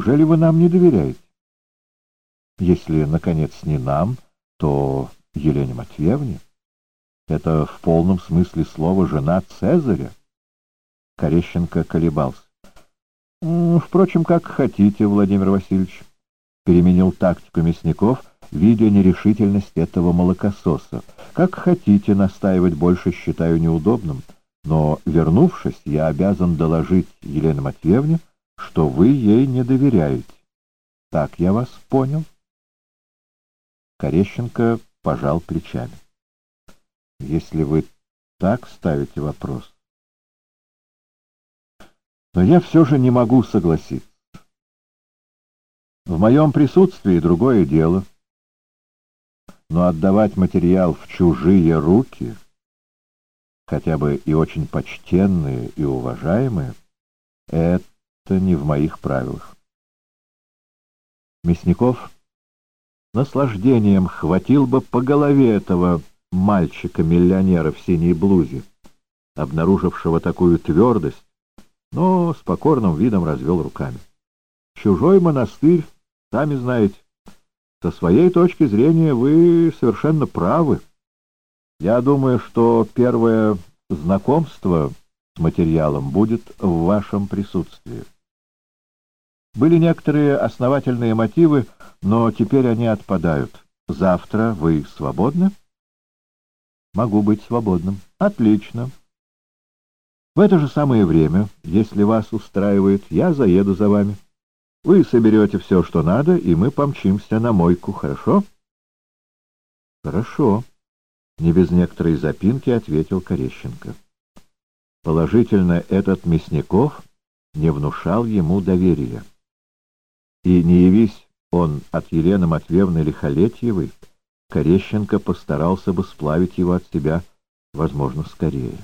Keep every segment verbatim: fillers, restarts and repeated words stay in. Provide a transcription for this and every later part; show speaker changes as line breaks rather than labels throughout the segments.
Неужели вы нам не доверяете? Если, наконец, не нам, то Елене Матвеевне. Это в полном смысле слова жена Цезаря. Корещенко колебался. Впрочем, как хотите, Владимир Васильевич. Переменил тактику Мясников, видя нерешительность этого молокососа. Как хотите, настаивать больше считаю неудобным, но, вернувшись, я обязан доложить Елене Матвеевне, что вы ей не доверяете. Так я вас понял? Корещенко пожал плечами. Если вы так ставите вопрос. Но я все же не могу согласиться. В моем присутствии другое дело, но отдавать материал в чужие руки, хотя бы и очень почтенные и уважаемые, это не в моих правилах. Мясников наслаждением хватил бы по голове этого мальчика-миллионера в синей блузе, обнаружившего такую твердость, но с покорным видом развел руками. Чужой монастырь, сами знаете, со своей точки зрения вы совершенно правы. Я думаю, что первое знакомство с материалом будет в вашем присутствии. Были некоторые основательные мотивы, но теперь они отпадают. Завтра вы свободны? Могу быть свободным. Отлично. В это же самое время, если вас устраивает, я заеду за вами. Вы соберете все, что надо, и мы помчимся на мойку, хорошо? Хорошо, не без некоторой запинки ответил Корещенко. Положительно, этот Мясников не внушал ему доверия. И не явись он от Елены Матвеевны Лихолетьевой, Корещенко постарался бы сплавить его от себя, возможно, скорее.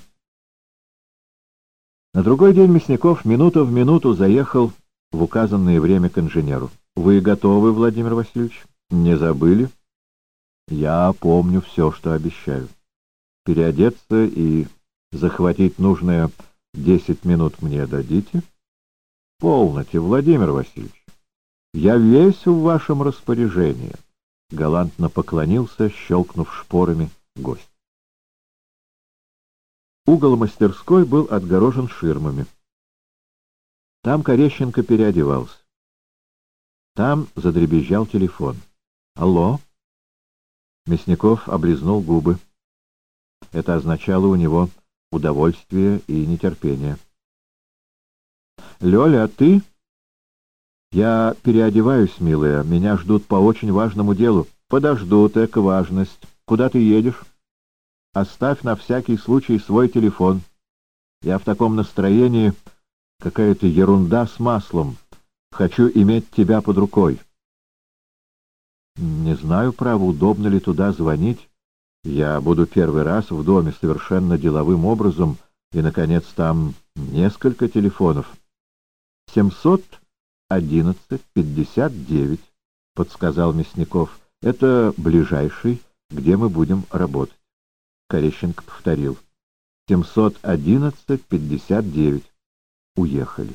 На другой день Мясников минута в минуту заехал в указанное время к инженеру. «Вы готовы, Владимир Васильевич? Не забыли?» «Я помню все, что обещаю. Переодеться и захватить нужное десять минут мне дадите?» «Полноте, Владимир Васильевич. Я весь в вашем распоряжении», — галантно поклонился, щелкнув шпорами, гость. Угол мастерской был отгорожен ширмами. Там Корещенко переодевался. Там задребезжал телефон. «Алло?» Мясников облизнул губы. Это означало у него удовольствие и нетерпение. «Лёля, а ты?» «Я переодеваюсь, милая. Меня ждут по очень важному делу». «Подождут, эко важность. Куда ты едешь?» «Оставь на всякий случай свой телефон. Я в таком настроении, какая-то ерунда с маслом. Хочу иметь тебя под рукой». «Не знаю, право, удобно ли туда звонить. Я буду первый раз в доме совершенно деловым образом, и, наконец, там несколько телефонов». «Семьсот одиннадцать пятьдесят девять», — подсказал Мясников. «Это ближайший, где мы будем работать». Корещенко повторил. «Семьсот одиннадцать пятьдесят девять». Уехали.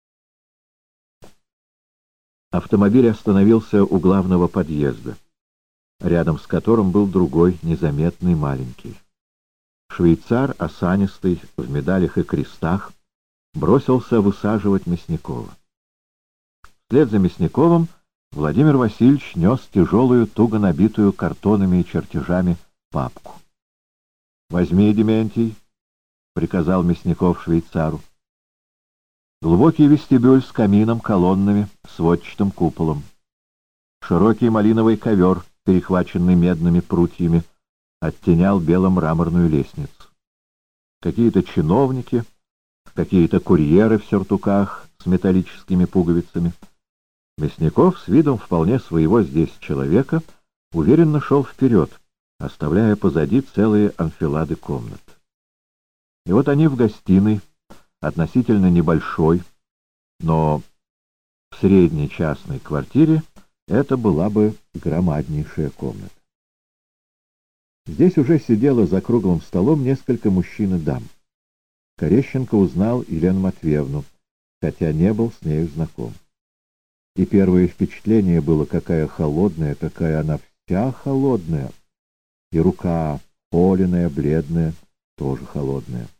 Автомобиль остановился у главного подъезда, рядом с которым был другой, незаметный, маленький. Швейцар, осанистый, в медалях и крестах, бросился высаживать Мясникова. Вслед за Мясниковым Владимир Васильевич нес тяжелую, туго набитую картонами и чертежами папку. «Возьми, Дементий», — приказал Мясников швейцару. Глубокий вестибюль с камином, колоннами, сводчатым куполом. Широкий малиновый ковер, перехваченный медными прутьями, оттенял белым мраморную лестницу. Какие-то чиновники, какие-то курьеры в сюртуках с металлическими пуговицами. Мясников с видом вполне своего здесь человека уверенно шел вперед, оставляя позади целые анфилады комнат. И вот они в гостиной, относительно небольшой, но в средней частной квартире это была бы громаднейшая комната. Здесь уже сидело за круглым столом несколько мужчин и дам. Корещенко узнал Елену Матвеевну, хотя не был с нею знаком. И первое впечатление было, какая холодная, какая она вся холодная, и рука холеная, бледная, тоже холодная.